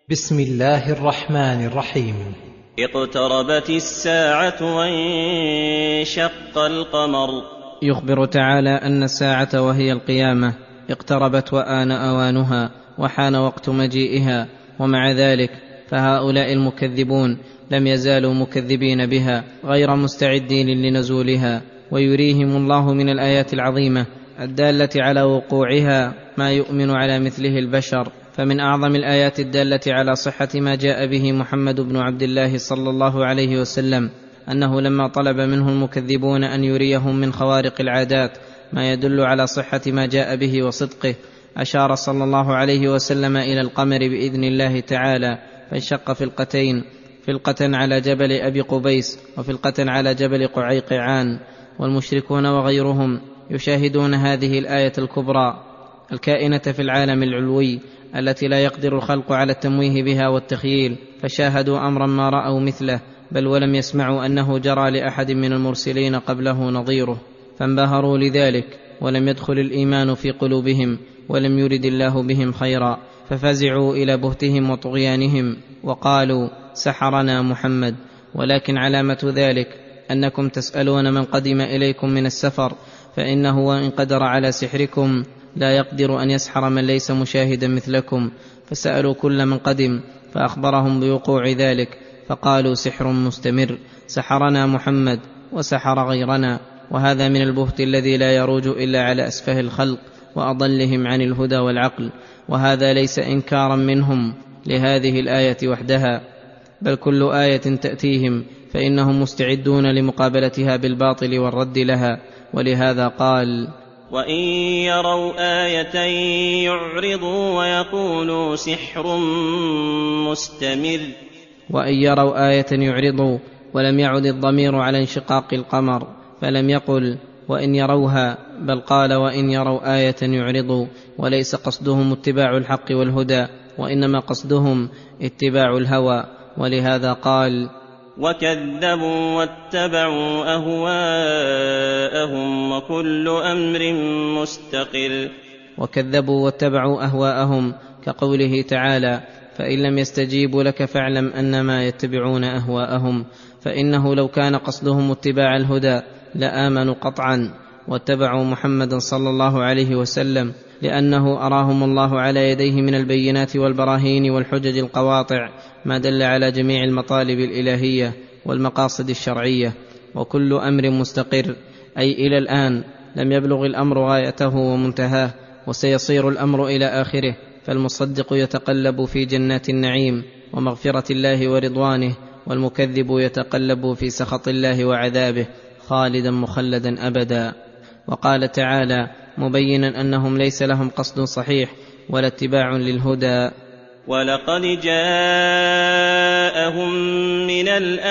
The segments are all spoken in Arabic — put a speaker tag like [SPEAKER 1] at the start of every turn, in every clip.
[SPEAKER 1] بسم الله الرحمن الرحيم.
[SPEAKER 2] اقتربت الساعة وانشق القمر.
[SPEAKER 3] يخبر تعالى أن الساعة وهي القيامة اقتربت وآن أوانها وحان وقت مجيئها، ومع ذلك فهؤلاء المكذبون لم يزالوا مكذبين بها غير مستعدين لنزولها، ويريهم الله من الآيات العظيمة الدالة على وقوعها ما يؤمن على مثله البشر. فمن أعظم الآيات الدالة على صحة ما جاء به محمد بن عبد الله صلى الله عليه وسلم أنه لما طلب منه المكذبون أن يريهم من خوارق العادات ما يدل على صحة ما جاء به وصدقه، أشار صلى الله عليه وسلم إلى القمر بإذن الله تعالى فانشق فلقتين، فلقة على جبل أبي قبيس وفلقة على جبل قعيقعان. والمشركون وغيرهم يشاهدون هذه الآية الكبرى الكائنة في العالم العلوي التي لا يقدر الخلق على التمويه بها والتخييل، فشاهدوا أمرا ما رأوا مثله، بل ولم يسمعوا أنه جرى لأحد من المرسلين قبله نظيره، فانبهروا لذلك ولم يدخل الإيمان في قلوبهم ولم يرد الله بهم خيرا، ففزعوا إلى بهتهم وطغيانهم وقالوا سحرنا محمد. ولكن علامة ذلك أنكم تسألون من قدم إليكم من السفر، فإنه وإن قدر على سحركم لا يقدر أن يسحر من ليس مشاهدا مثلكم. فسألوا كل من قدم فأخبرهم بوقوع ذلك، فقالوا سحر مستمر، سحرنا محمد وسحر غيرنا. وهذا من البهت الذي لا يروج إلا على أسفه الخلق وأضلهم عن الهدى والعقل. وهذا ليس إنكارا منهم لهذه الآية وحدها، بل كل آية تأتيهم فإنهم مستعدون لمقابلتها بالباطل والرد لها. ولهذا قال
[SPEAKER 2] وإن يروا آية يعرضوا ويقولوا سحر مستمر.
[SPEAKER 3] وإن يروا آية يعرضوا، ولم يعد الضمير على انشقاق القمر، فلم يقل وإن يروها، بل قال وإن يروا آية يعرضوا، وليس قصدهم اتباع الحق والهدى، وإنما قصدهم اتباع الهوى. ولهذا قال
[SPEAKER 2] وكذبوا واتبعوا أهواءهم وكل أمر مستقر.
[SPEAKER 3] وكذبوا واتبعوا أهواءهم، كقوله تعالى فإن لم يستجيبوا لك فاعلم أنما يتبعون أهواءهم، فإنه لو كان قصدهم اتباع الهدى لآمنوا قطعا واتبعوا محمدا صلى الله عليه وسلم، لأنه أراهم الله على يديه من البينات والبراهين والحجج القواطع ما دل على جميع المطالب الإلهية والمقاصد الشرعية. وكل أمر مستقر، أي إلى الآن لم يبلغ الأمر غايته ومنتهاه، وسيصير الأمر إلى آخره، فالمصدق يتقلب في جنات النعيم ومغفرة الله ورضوانه، والمكذب يتقلب في سخط الله وعذابه خالدا مخلدا أبدا. وقال تعالى مبينا أنهم ليس لهم قصد صحيح ولا اتباع للهدى
[SPEAKER 2] ولقد جاءهم من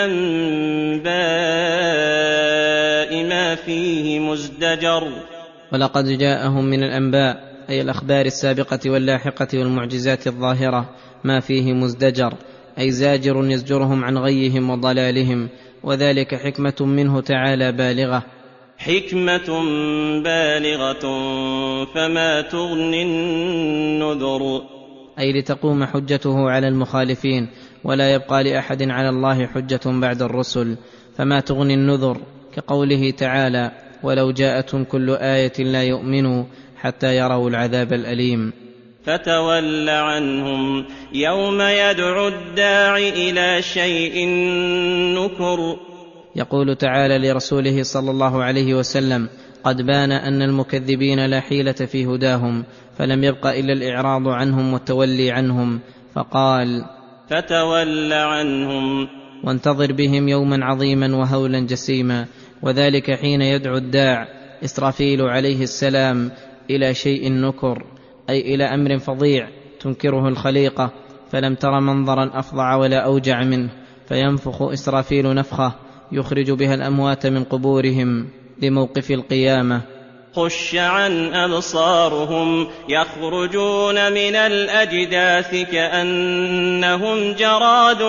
[SPEAKER 2] الأنباء ما فيه مزدجر.
[SPEAKER 3] ولقد جاءهم من الأنباء أي الأخبار السابقة واللاحقة والمعجزات الظاهرة ما فيه مزدجر، أي زاجر يزجرهم عن غيهم وضلالهم، وذلك حكمة منه تعالى بالغة،
[SPEAKER 2] حكمة بالغة فما تغني النذر،
[SPEAKER 3] أي لتقوم حجته على المخالفين ولا يبقى لأحد على الله حجة بعد الرسل، فما تغني النذر، كقوله تعالى ولو جاءتهم كل آية لا يؤمنوا حتى يروا العذاب الأليم.
[SPEAKER 2] فتول عنهم يوم يدعو الداع إلى شيء نكر.
[SPEAKER 3] يقول تعالى لرسوله صلى الله عليه وسلم قد بان أن المكذبين لا حيلة في هداهم، فلم يبق إلا الإعراض عنهم والتولي عنهم، فقال
[SPEAKER 2] فتول عنهم
[SPEAKER 3] وانتظر بهم يوما عظيما وهولا جسيما، وذلك حين يدعو الداع إسرافيل عليه السلام إلى شيء نكر، أي إلى أمر فظيع تنكره الخليقة، فلم تر منظرا أفظع ولا أوجع منه، فينفخ إسرافيل نفخة يخرج بها الأموات من قبورهم لموقف القيامة.
[SPEAKER 2] خش عن أبصارهم يخرجون من الأجداث كأنهم جراد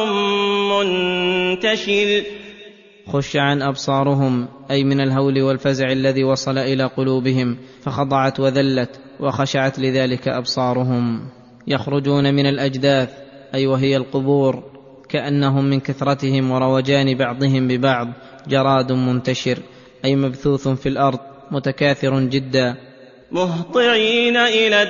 [SPEAKER 2] منتشر.
[SPEAKER 3] خش عن أبصارهم أي من الهول والفزع الذي وصل إلى قلوبهم، فخضعت وذلت وخشعت لذلك أبصارهم. يخرجون من الأجداث أي وهي القبور، كأنهم من كثرتهم وروجان بعضهم ببعض جراد منتشر، أي مبثوث في الأرض متكاثر جدا.
[SPEAKER 2] مهطعين إلى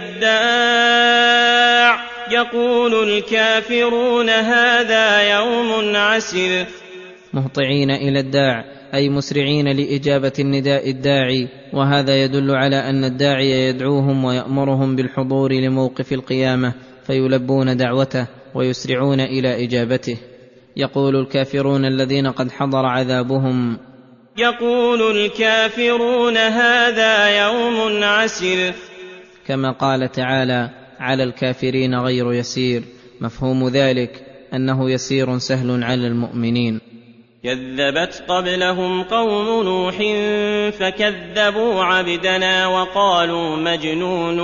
[SPEAKER 2] الداع يقول الكافرون هذا يوم عسر.
[SPEAKER 3] مهطعين إلى الداع أي مسرعين لإجابة النداء الداعي، وهذا يدل على أن الداعي يدعوهم ويأمرهم بالحضور لموقف القيامة فيلبون دعوته ويسرعون إلى إجابته. يقول الكافرون الذين قد حضر عذابهم،
[SPEAKER 2] يقول الكافرون هذا يوم عسر،
[SPEAKER 3] كما قال تعالى على الكافرين غير يسير، مفهوم ذلك أنه يسير سهل على المؤمنين.
[SPEAKER 2] كذبت قبلهم قوم نوح فكذبوا عبدنا وقالوا مجنون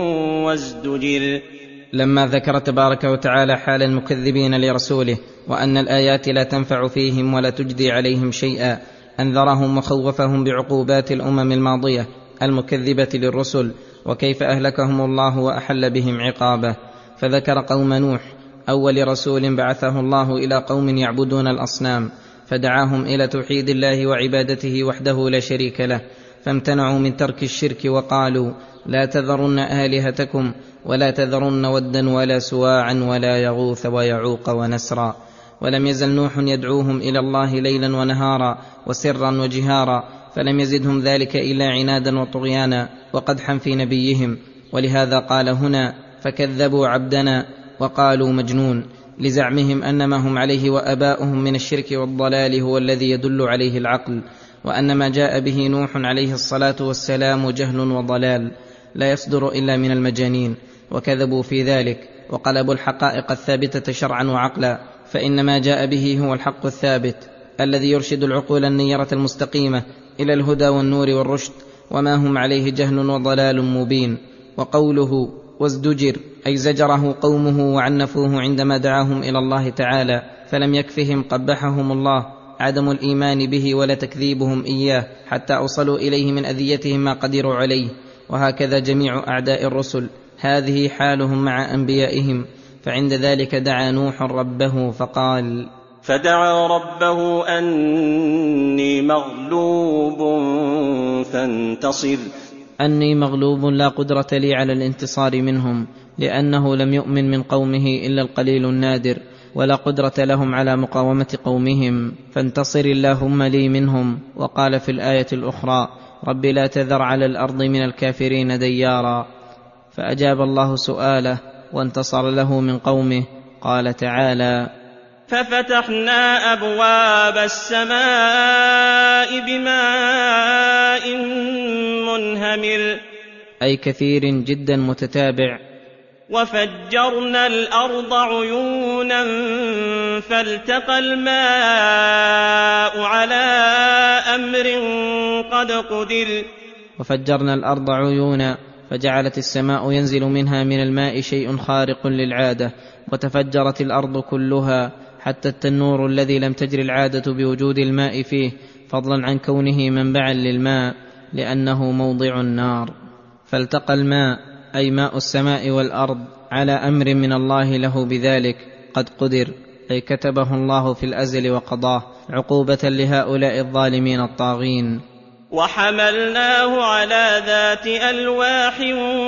[SPEAKER 2] وازدجر.
[SPEAKER 3] لما ذكر تبارك وتعالى حال المكذبين لرسوله وأن الآيات لا تنفع فيهم ولا تجدي عليهم شيئا، أنذرهم وخوفهم بعقوبات الأمم الماضية المكذبة للرسل وكيف أهلكهم الله وأحل بهم عقابه. فذكر قوم نوح أول رسول بعثه الله إلى قوم يعبدون الأصنام، فدعاهم إلى توحيد الله وعبادته وحده لا شريك له، فامتنعوا من ترك الشرك وقالوا لا تذرن آلهتكم ولا تذرن ودا ولا سواعا ولا يغوث ويعوق ونسرا. ولم يزل نوح يدعوهم إلى الله ليلا ونهارا وسرا وجهارا، فلم يزدهم ذلك إلا عنادا وطغيانا وقدحا في نبيهم. ولهذا قال هنا فكذبوا عبدنا وقالوا مجنون، لزعمهم أن ما هم عليه وآباؤهم من الشرك والضلال هو الذي يدل عليه العقل، وأن ما جاء به نوح عليه الصلاة والسلام جهل وضلال لا يصدر إلا من المجانين، وكذبوا في ذلك وقلبوا الحقائق الثابتة شرعا وعقلا، فإن ما جاء به هو الحق الثابت الذي يرشد العقول النيرة المستقيمة إلى الهدى والنور والرشد، وما هم عليه جهل وضلال مبين. وقوله وازدجر أي زجره قومه وعنفوه عندما دعاهم إلى الله تعالى، فلم يكفهم قبحهم الله عدم الإيمان به ولا تكذيبهم إياه حتى أوصلوا إليه من أذيتهم ما قدروا عليه. وهكذا جميع أعداء الرسل هذه حالهم مع أنبيائهم. فعند ذلك دعا نوح ربه فقال
[SPEAKER 2] فدعا ربه أني مغلوب فانتصر.
[SPEAKER 3] أني مغلوب لا قدرة لي على الانتصار منهم، لأنه لم يؤمن من قومه إلا القليل النادر، ولا قدرة لهم على مقاومة قومهم، فانتصر اللهم لي منهم. وقال في الآية الأخرى رب لا تذر على الأرض من الكافرين ديارا، فأجاب الله سؤاله وانتصر له من قومه. قال تعالى
[SPEAKER 2] ففتحنا أبواب السماء بماء منهمر،
[SPEAKER 3] أي كثير جدا متتابع.
[SPEAKER 2] وفجرنا الأرض عيونا فالتقى الماء على أمر قد قدر.
[SPEAKER 3] وفجرنا الأرض عيونا فجعلت السماء ينزل منها من الماء شيء خارق للعادة، وتفجرت الأرض كلها حتى التنور الذي لم تجر العادة بوجود الماء فيه، فضلا عن كونه منبعا للماء لأنه موضع النار. فالتقى الماء أي ماء السماء والأرض على أمر من الله له بذلك قد قدر، أي كتبه الله في الأزل وقضاه عقوبة لهؤلاء الظالمين الطاغين.
[SPEAKER 2] وحملناه على ذات ألواح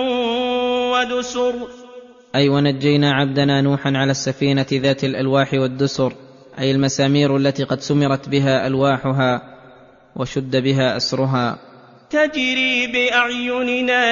[SPEAKER 2] ودسر،
[SPEAKER 3] أي ونجينا عبدنا نوحا على السفينة ذات الألواح والدسر، أي المسامير التي قد سمرت بها ألواحها وشد بها أسرها،
[SPEAKER 2] تجري بأعيننا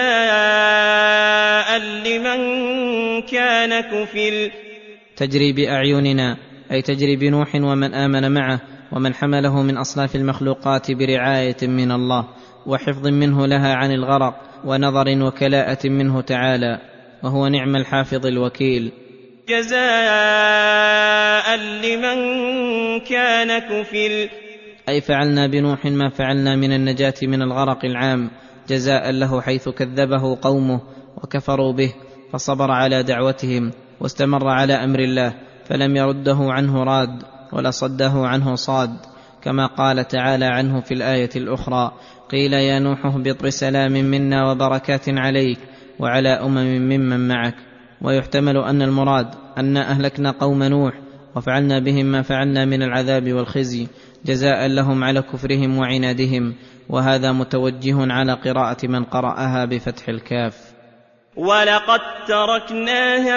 [SPEAKER 2] جزاء لمن كان كفر.
[SPEAKER 3] تجري بأعيننا أي تجري بنوح ومن آمن معه ومن حمله من أصناف المخلوقات برعاية من الله وحفظ منه لها عن الغرق ونظر وكلاءة منه تعالى، وهو نعم الحافظ الوكيل.
[SPEAKER 2] جزاء لمن كان كفر،
[SPEAKER 3] أي فعلنا بنوح ما فعلنا من النجاة من الغرق العام جزاء له، حيث كذبه قومه وكفروا به فصبر على دعوتهم واستمر على أمر الله، فلم يرده عنه راد ولا صده عنه صاد، كما قال تعالى عنه في الآية الأخرى قيل يا نوح اهبط بسلام منا وبركات عليك وعلى أمم ممن معك. ويحتمل أن المراد أن أهلكنا قوم نوح وفعلنا بهم ما فعلنا من العذاب والخزي جزاء لهم على كفرهم وعنادهم، وهذا متوجه على قراءة من قرأها بفتح الكاف.
[SPEAKER 2] ولقد تركناها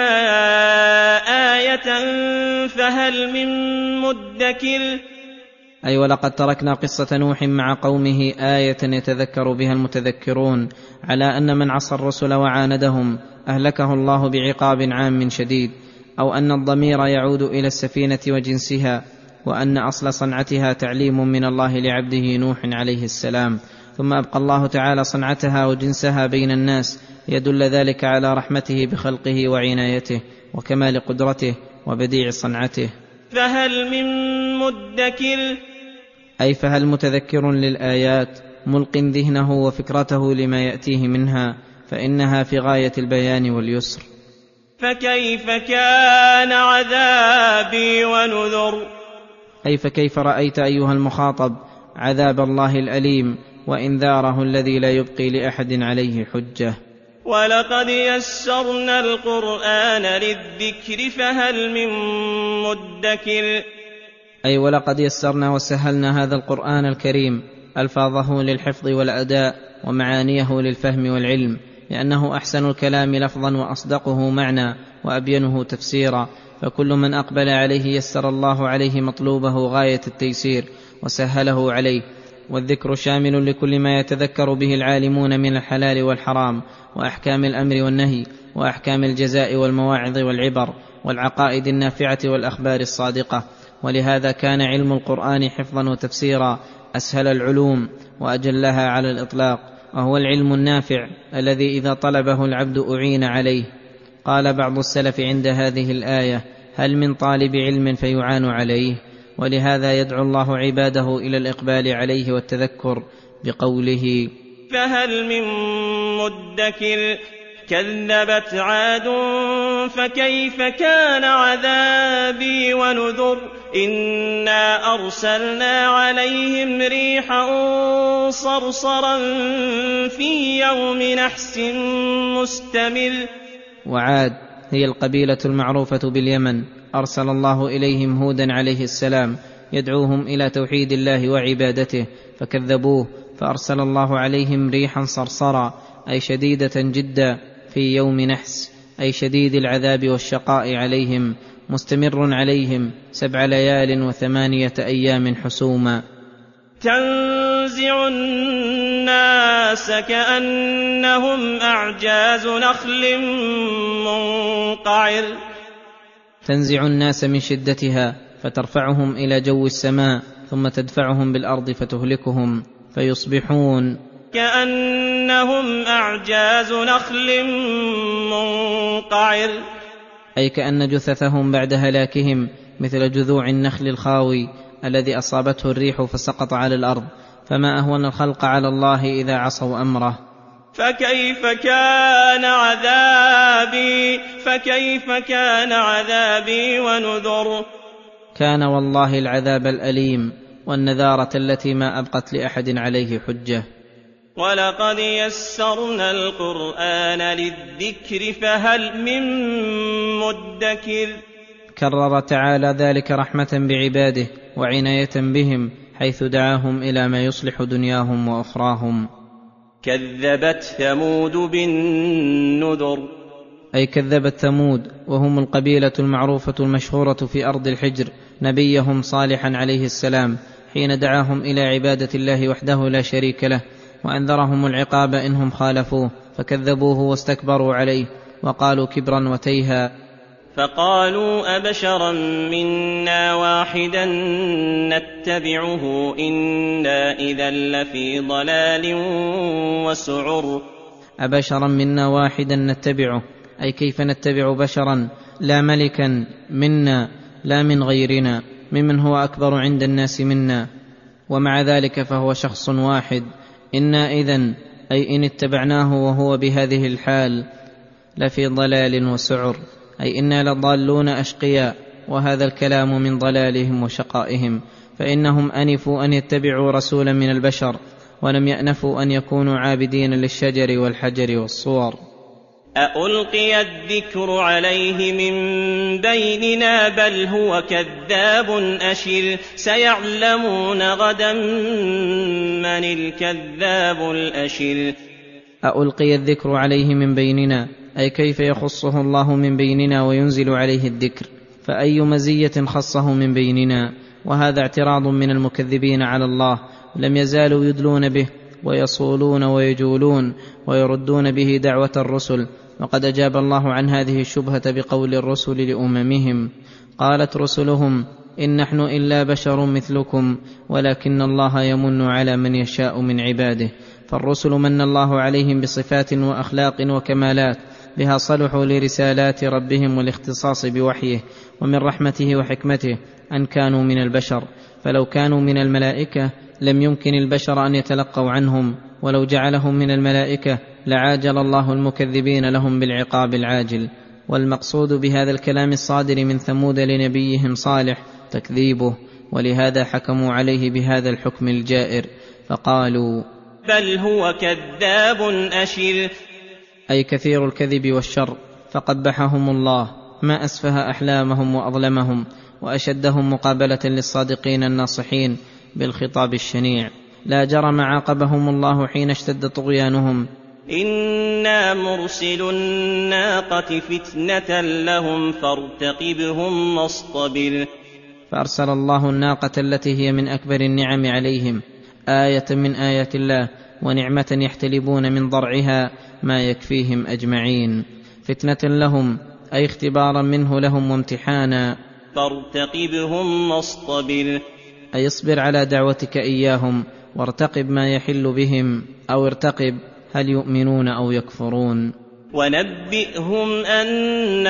[SPEAKER 2] آية فهل من مدكر.
[SPEAKER 3] أي ولقد تركنا قصة نوح مع قومه آية يتذكر بها المتذكرون على أن من عصى الرسل وعاندهم أهلكه الله بعقاب عام شديد، أو أن الضمير يعود إلى السفينة وجنسها، وأن أصل صنعتها تعليم من الله لعبده نوح عليه السلام، ثم أبقى الله تعالى صنعتها وجنسها بين الناس يدل ذلك على رحمته بخلقه وعنايته وكمال قدرته وبديع صنعته.
[SPEAKER 2] فهل من مدكر،
[SPEAKER 3] أي فهل متذكر للآيات ملق ذهنه وفكرته لما يأتيه منها، فإنها في غاية البيان واليسر.
[SPEAKER 2] فكيف كان عذابي ونذر.
[SPEAKER 3] أي فكيف رأيت أيها المخاطب عذاب الله الأليم وإنذاره الذي لا يبقي لأحد عليه حجة.
[SPEAKER 2] ولقد يسرنا القرآن للذكر فهل من مدكر.
[SPEAKER 3] أي ولقد يسرنا وسهلنا هذا القرآن الكريم ألفاظه للحفظ والأداء ومعانيه للفهم والعلم، لأنه أحسن الكلام لفظا وأصدقه معنى وأبينه تفسيرا، فكل من أقبل عليه يسر الله عليه مطلوبه غاية التيسير وسهله عليه. والذكر شامل لكل ما يتذكر به العالمون من الحلال والحرام وأحكام الأمر والنهي وأحكام الجزاء والمواعظ والعبر والعقائد النافعة والأخبار الصادقة. ولهذا كان علم القرآن حفظا وتفسيرا أسهل العلوم وأجلها على الإطلاق، وهو العلم النافع الذي إذا طلبه العبد أعين عليه. قال بعض السلف عند هذه الآية: هل من طالب علم فيعان عليه؟ ولهذا يدعو الله عباده إلى الإقبال عليه والتذكر بقوله:
[SPEAKER 2] فهل من مدكر. كذبت عاد فكيف كان عذابي ونذر. إنا أرسلنا عليهم ريحا صرصرا في يوم نحس مستمر.
[SPEAKER 3] وعاد هي القبيلة المعروفة باليمن، أرسل الله إليهم هودا عليه السلام يدعوهم إلى توحيد الله وعبادته، فكذبوه فأرسل الله عليهم ريحا صرصرا، أي شديدة جدا، في يوم نحس، أي شديد العذاب والشقاء عليهم، مستمر عليهم 7 ليال و8 أيام حسوما.
[SPEAKER 2] تنزع الناس كأنهم أعجاز نخل منقعر.
[SPEAKER 3] تنزع الناس من شدتها فترفعهم إلى جو السماء، ثم تدفعهم بالأرض فتهلكهم فيصبحون
[SPEAKER 2] كأنهم أعجاز نخل منقعر،
[SPEAKER 3] أي كأن جثثهم بعد هلاكهم مثل جذوع النخل الخاوي الذي أصابته الريح فسقط على الأرض. فما أهون الخلق على الله إذا عصوا أمره.
[SPEAKER 2] فكيف كان عذابي ونذر.
[SPEAKER 3] كان والله العذاب الأليم والنذارة التي ما أبقت لأحد عليه حجة.
[SPEAKER 2] ولقد يسرنا القرآن للذكر فهل من مدكر.
[SPEAKER 3] كرر تعالى ذلك رحمة بعباده وعناية بهم، حيث دعاهم إلى ما يصلح دنياهم وأخراهم.
[SPEAKER 2] كذبت ثمود بالنذر،
[SPEAKER 3] أي كذبت ثمود، وهم القبيلة المعروفة المشهورة في أرض الحجر، نبيهم صالحا عليه السلام حين دعاهم إلى عبادة الله وحده لا شريك له، وأنذرهم العقاب إنهم خالفوه فكذبوه واستكبروا عليه وقالوا كبرا وتيها.
[SPEAKER 2] فقالوا أبشرا منا واحدا نتبعه إنا إذا لفي ضلال وسعر.
[SPEAKER 3] أبشرا منا واحدا نتبعه، أي كيف نتبع بشرا لا ملكا منا لا من غيرنا ممن هو أكبر عند الناس منا، ومع ذلك فهو شخص واحد. إنا إذن أي إن اتبعناه وهو بهذه الحال لفي ضلال وسعر، أي إنا لضالون أشقياء، وهذا الكلام من ضلالهم وشقائهم، فإنهم أنفوا أن يتبعوا رسولا من البشر، ولم يأنفوا أن يكونوا عابدين للشجر والحجر والصور.
[SPEAKER 2] أألقي الذكر عليه من بيننا بل هو كذاب أشر سيعلمون غدا من الكذاب الأشر.
[SPEAKER 3] ألقي الذكر عليه من بيننا، أي كيف يخصه الله من بيننا وينزل عليه الذكر، فأي مزية خصه من بيننا؟ وهذا اعتراض من المكذبين على الله، لم يزالوا يدلون به ويصولون ويجولون ويردون به دعوة الرسل. وقد أجاب الله عن هذه الشبهة بقول الرسل لأممهم: قالت رسلهم إن نحن إلا بشر مثلكم ولكن الله يمن على من يشاء من عباده. فالرسل من الله عليهم بصفات وأخلاق وكمالات بها صلحوا لرسالات ربهم والاختصاص بوحيه، ومن رحمته وحكمته أن كانوا من البشر، فلو كانوا من الملائكة لم يمكن البشر أن يتلقوا عنهم، ولو جعلهم من الملائكة لعاجل الله المكذبين لهم بالعقاب العاجل. والمقصود بهذا الكلام الصادر من ثمود لنبيهم صالح تكذيبه، ولهذا حكموا عليه بهذا الحكم الجائر فقالوا:
[SPEAKER 2] بل هو كذاب أشر،
[SPEAKER 3] أي كثير الكذب والشر، فقبحهم الله، ما أسفه أحلامهم وأظلمهم وأشدهم مقابلة للصادقين الناصحين بالخطاب الشنيع. لا جرم عاقبهم الله حين اشتد طغيانهم:
[SPEAKER 2] إنا مرسل الناقة فتنة لهم فارتقبهم واصطبر.
[SPEAKER 3] فأرسل الله الناقة التي هي من أكبر النعم عليهم، آية من آيات الله ونعمة يحتلبون من ضرعها ما يكفيهم أجمعين، فتنة لهم أي اختبارا منه لهم وامتحانا.
[SPEAKER 2] فارتقبهم واصطبر،
[SPEAKER 3] أي اصبر على دعوتك إياهم وارتقب ما يحل بهم، أو ارتقب هل يؤمنون أو يكفرون.
[SPEAKER 2] ونبئهم أن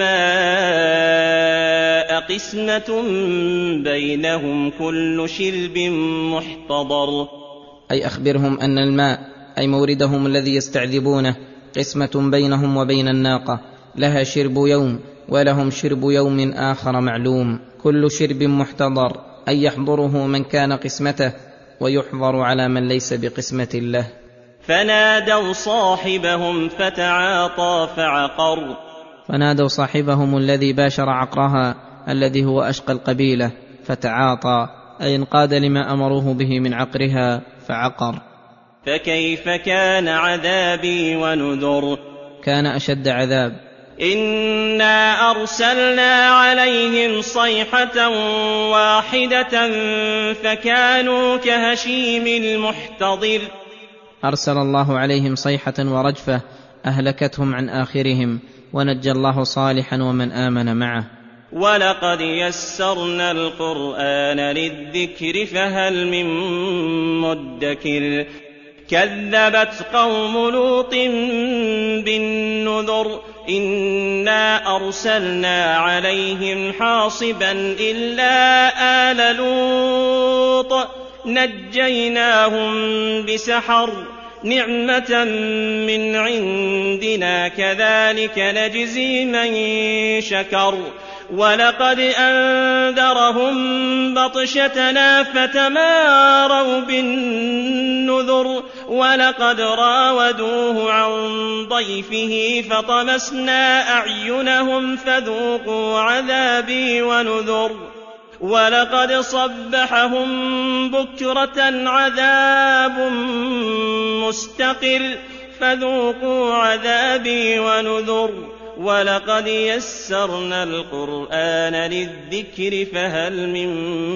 [SPEAKER 2] الماء قسمة بينهم كل شرب محتضر،
[SPEAKER 3] أي أخبرهم أن الماء أي موردهم الذي يستعذبونه قسمة بينهم وبين الناقة، لها شرب يوم ولهم شرب يوم آخر معلوم، كل شرب محتضر أي يحضره من كان قسمته ويحضر على من ليس بقسمة له.
[SPEAKER 2] فنادوا صاحبهم فتعاطى فعقر،
[SPEAKER 3] فنادوا صاحبهم الذي باشر عقرها الذي هو أشقى القبيلة فتعاطى أي انقاد لما أمروه به من عقرها فعقر.
[SPEAKER 2] فكيف كان عذابي ونذر،
[SPEAKER 3] كان أشد عذاب.
[SPEAKER 2] إنا أرسلنا عليهم صيحة واحدة فكانوا كهشيم المحتضر.
[SPEAKER 3] أرسل الله عليهم صيحة ورجفة أهلكتهم عن آخرهم، ونجى الله صالحا ومن آمن معه.
[SPEAKER 2] ولقد يسرنا القرآن للذكر فهل من مدكر. كذبت قوم لوط بالنذر، إنا أرسلنا عليهم حاصبا إلا آل لوط نجيناهم بسحر نعمة من عندنا كذلك نجزي من شكر. ولقد أنذرهم بطشتنا فتماروا بالنذر، ولقد راودوه عن ضيفه فطمسنا أعينهم فذوقوا عذابي ونذر. ولقد صبحهم بكرة عذاب مستقر فذوقوا عذابي ونذر. ولقد يسرنا القرآن للذكر فهل من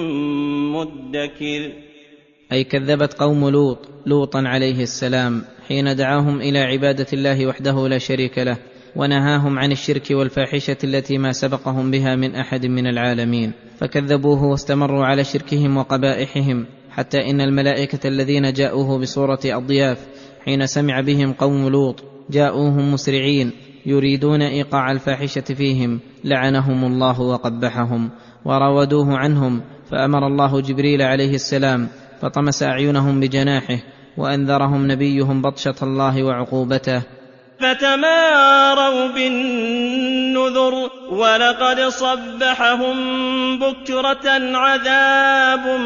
[SPEAKER 2] مدكر.
[SPEAKER 3] أي كذبت قوم لوطا عليه السلام حين دعاهم إلى عبادة الله وحده لا شريك له، ونهاهم عن الشرك والفاحشة التي ما سبقهم بها من أحد من العالمين، فكذبوه واستمروا على شركهم وقبائحهم، حتى إن الملائكة الذين جاءوه بصورة أضياف حين سمع بهم قوم لوط جاءوهم مسرعين يريدون إيقاع الفاحشة فيهم، لعنهم الله وقبحهم وراودوه عنهم، فأمر الله جبريل عليه السلام فطمس أعينهم بجناحه، وأنذرهم نبيهم بطشة الله وعقوبته
[SPEAKER 2] فتماروا بالنذر. ولقد صبحهم بكرة عذاب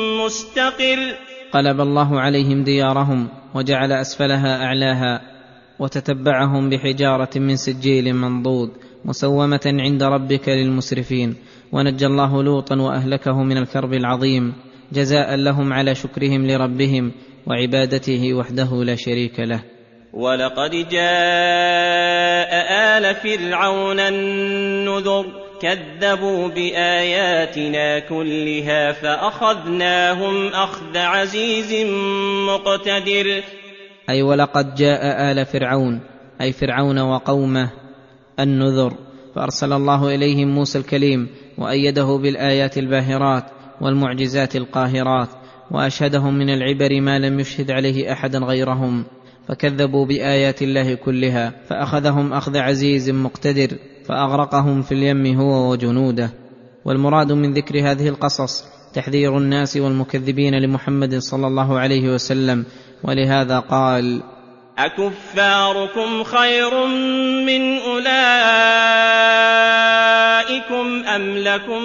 [SPEAKER 2] مستقر.
[SPEAKER 3] قلب الله عليهم ديارهم وجعل أسفلها أعلاها، وتتبعهم بحجارة من سجيل منضود مسومة عند ربك للمسرفين. ونجى الله لوطا وأهلكه من الكرب العظيم جزاء لهم على شكرهم لربهم وعبادته وحده لا شريك له.
[SPEAKER 2] ولقد جاء آل فرعون النذر كذبوا بآياتنا كلها فأخذناهم أخذ عزيز مقتدر.
[SPEAKER 3] أي ولقد جاء آل فرعون أي فرعون وقومه النذر، فأرسل الله إليهم موسى الكليم وأيده بالآيات الباهرات والمعجزات القاهرات، وأشهدهم من العبر ما لم يشهد عليه أحدا غيرهم، فكذبوا بآيات الله كلها فأخذهم أخذ عزيز مقتدر فأغرقهم في اليم هو وجنوده. والمراد من ذكر هذه القصص تحذير الناس والمكذبين لمحمد صلى الله عليه وسلم، ولهذا قال:
[SPEAKER 2] أكفاركم خير من أولئكم أم لكم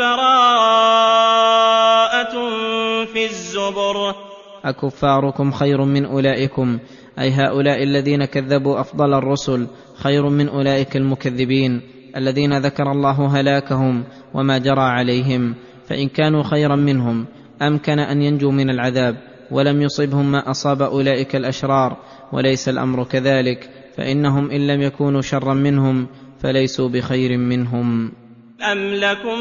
[SPEAKER 2] براءة في الزبر.
[SPEAKER 3] أكفاركم خير من أولئكم أي هؤلاء الذين كذبوا أفضل الرسل خير من أولئك المكذبين الذين ذكر الله هلاكهم وما جرى عليهم، فإن كانوا خيرا منهم أمكن أن ينجوا من العذاب ولم يصبهم ما أصاب أولئك الأشرار، وليس الأمر كذلك، فإنهم إن لم يكونوا شرا منهم فليسوا بخير منهم.
[SPEAKER 2] أم لكم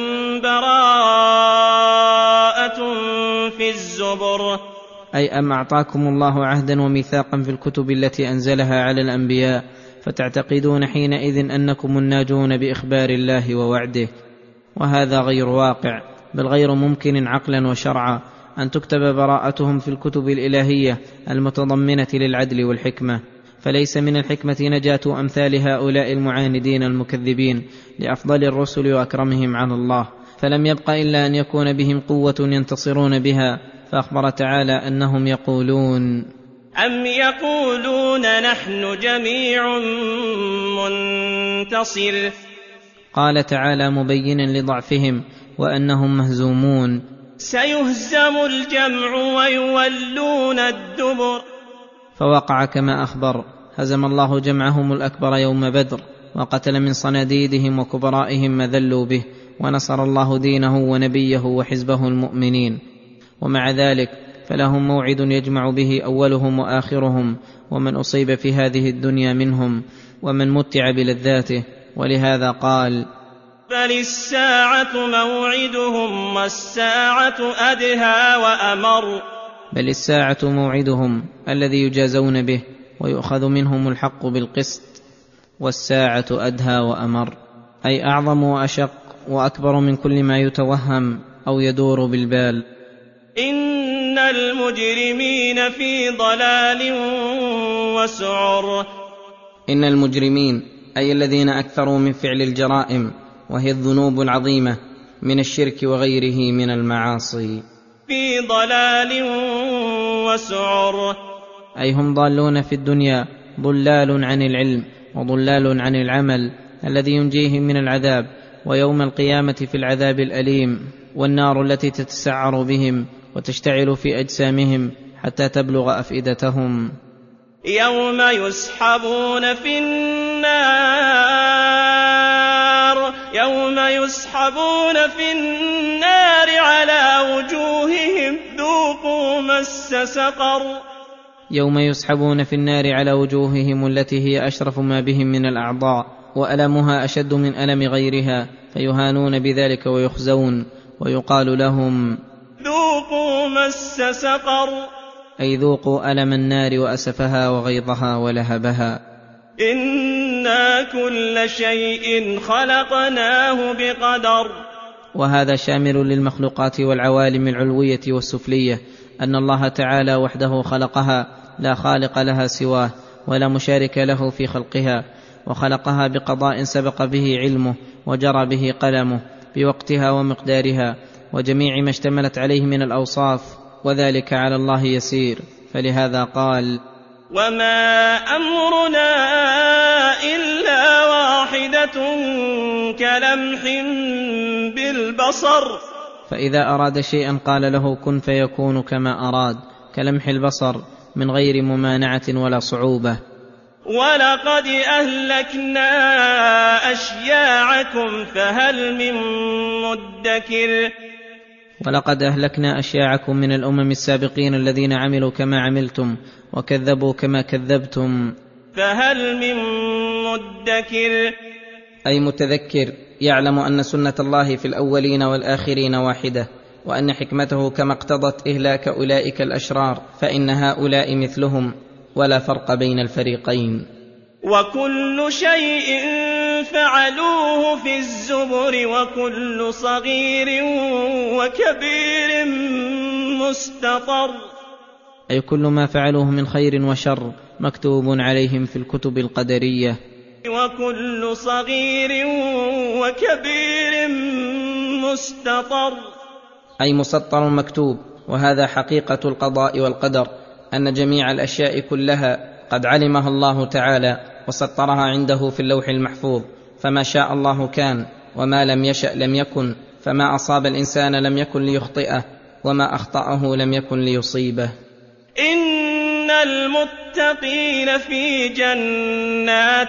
[SPEAKER 2] براءة في الزبر
[SPEAKER 3] أي أم أعطاكم الله عهدا وميثاقا في الكتب التي أنزلها على الأنبياء فتعتقدون حينئذ أنكم الناجون بإخبار الله ووعده، وهذا غير واقع، بل غير ممكن عقلا وشرعا أن تكتب براءتهم في الكتب الإلهية المتضمنة للعدل والحكمة، فليس من الحكمة نجاة أمثال هؤلاء المعاندين المكذبين لأفضل الرسل وأكرمهم على الله، فلم يبق إلا أن يكون بهم قوة ينتصرون بها، فأخبر تعالى أنهم يقولون:
[SPEAKER 2] أم يقولون نحن جميع منتصر.
[SPEAKER 3] قال تعالى مبينا لضعفهم وأنهم مهزومون:
[SPEAKER 2] سيهزم الجمع ويولون الدبر.
[SPEAKER 3] فوقع كما أخبر، هزم الله جمعهم الأكبر يوم بدر، وقتل من صناديدهم وكبرائهم ما ذلوا به، ونصر الله دينه ونبيه وحزبه المؤمنين. ومع ذلك فلهم موعد يجمع به أولهم وآخرهم، ومن أصيب في هذه الدنيا منهم، ومن متع بلذاته، ولهذا قال:
[SPEAKER 2] بل الساعة موعدهم والساعة أدهى وأمر.
[SPEAKER 3] بل الساعة موعدهم الذي يجازون به ويؤخذ منهم الحق بالقسط، والساعة أدهى وأمر، أي أعظم وأشق وأكبر من كل ما يتوهم أو يدور بالبال.
[SPEAKER 2] إن المجرمين في ضلال وسعر.
[SPEAKER 3] إن المجرمين أي الذين أكثروا من فعل الجرائم وهي الذنوب العظيمة من الشرك وغيره من المعاصي،
[SPEAKER 2] في ضلال وسعر،
[SPEAKER 3] أي هم ضالون في الدنيا، ضلال عن العلم وضلال عن العمل الذي ينجيهم من العذاب، ويوم القيامة في العذاب الأليم، والنار التي تتسعر بهم وتشتعل في أجسامهم حتى تبلغ أفئدتهم.
[SPEAKER 2] يوم يسحبون في النار، يوم يسحبون في النار على وجوههم ذوقوا مس سقر.
[SPEAKER 3] يوم يسحبون في النار على وجوههم التي هي أشرف ما بهم من الأعضاء، وألمها أشد من ألم غيرها، فيهانون بذلك ويخزون، ويقال لهم:
[SPEAKER 2] ذوقوا مس سقر،
[SPEAKER 3] أي ذوقوا ألم النار وأسفها وغيظها ولهبها.
[SPEAKER 2] إنا كل شيء خلقناه بقدر.
[SPEAKER 3] وهذا شامل للمخلوقات والعوالم العلوية والسفلية، أن الله تعالى وحده خلقها، لا خالق لها سواه ولا مشارك له في خلقها، وخلقها بقضاء سبق به علمه وجرى به قلمه بوقتها ومقدارها وجميع ما اشتملت عليه من الأوصاف، وذلك على الله يسير، فلهذا قال:
[SPEAKER 2] وما أمرنا إلا واحدة كلمح بالبصر.
[SPEAKER 3] فإذا أراد شيئا قال له كن فيكون كما أراد، كلمح البصر من غير ممانعة ولا صعوبة.
[SPEAKER 2] ولقد أهلكنا أشياعكم فهل من مدكر
[SPEAKER 3] ولقد أهلكنا أشياعكم من الأمم السابقين الذين عملوا كما عملتم وكذبوا كما كذبتم
[SPEAKER 2] فهل من مدكر
[SPEAKER 3] أي متذكر يعلم أن سنة الله في الأولين والآخرين واحدة، وأن حكمته كما اقتضت إهلاك أولئك الأشرار فإن هؤلاء مثلهم ولا فرق بين الفريقين.
[SPEAKER 2] وكل شيء فعلوه في الزبر وكل صغير وكبير مستطر
[SPEAKER 3] أي كل ما فعلوه من خير وشر مكتوب عليهم في الكتب القدرية.
[SPEAKER 2] وكل صغير وكبير مستطر
[SPEAKER 3] أي مسطر مكتوب. وهذا حقيقة القضاء والقدر، أن جميع الأشياء كلها قد علمها الله تعالى وسطرها عنده في اللوح المحفوظ، فما شاء الله كان وما لم يشأ لم يكن، فما أصاب الإنسان لم يكن ليخطئه وما أخطأه لم يكن ليصيبه.
[SPEAKER 2] إن المتقين في جنات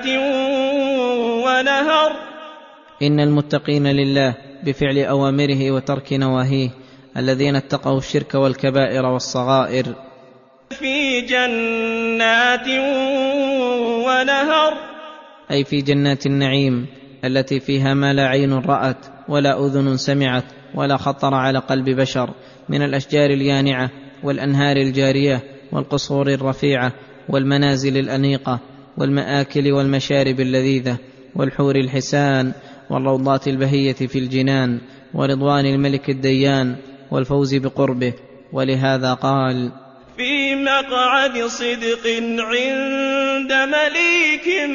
[SPEAKER 2] ونهر
[SPEAKER 3] إن المتقين لله بفعل أوامره وترك نواهيه، الذين اتقوا الشرك والكبائر والصغائر،
[SPEAKER 2] في جنات ونهر
[SPEAKER 3] أي في جنات النعيم التي فيها ما لا عين رأت ولا أذن سمعت ولا خطر على قلب بشر، من الأشجار اليانعة والأنهار الجارية والقصور الرفيعة والمنازل الأنيقة والمآكل والمشارب اللذيذة والحور الحسان والروضات البهية في الجنان ورضوان الملك الديان والفوز بقربه. ولهذا قال:
[SPEAKER 2] في مقعد صدق عند مليك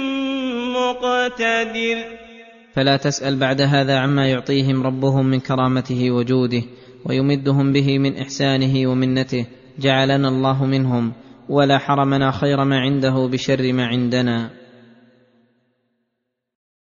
[SPEAKER 2] مقتدر.
[SPEAKER 3] فلا تسأل بعد هذا عما يعطيهم ربهم من كرامته وجوده ويمدهم به من إحسانه ومنته، جعلنا الله منهم، ولا حرمنا خير ما عنده بشر ما عندنا.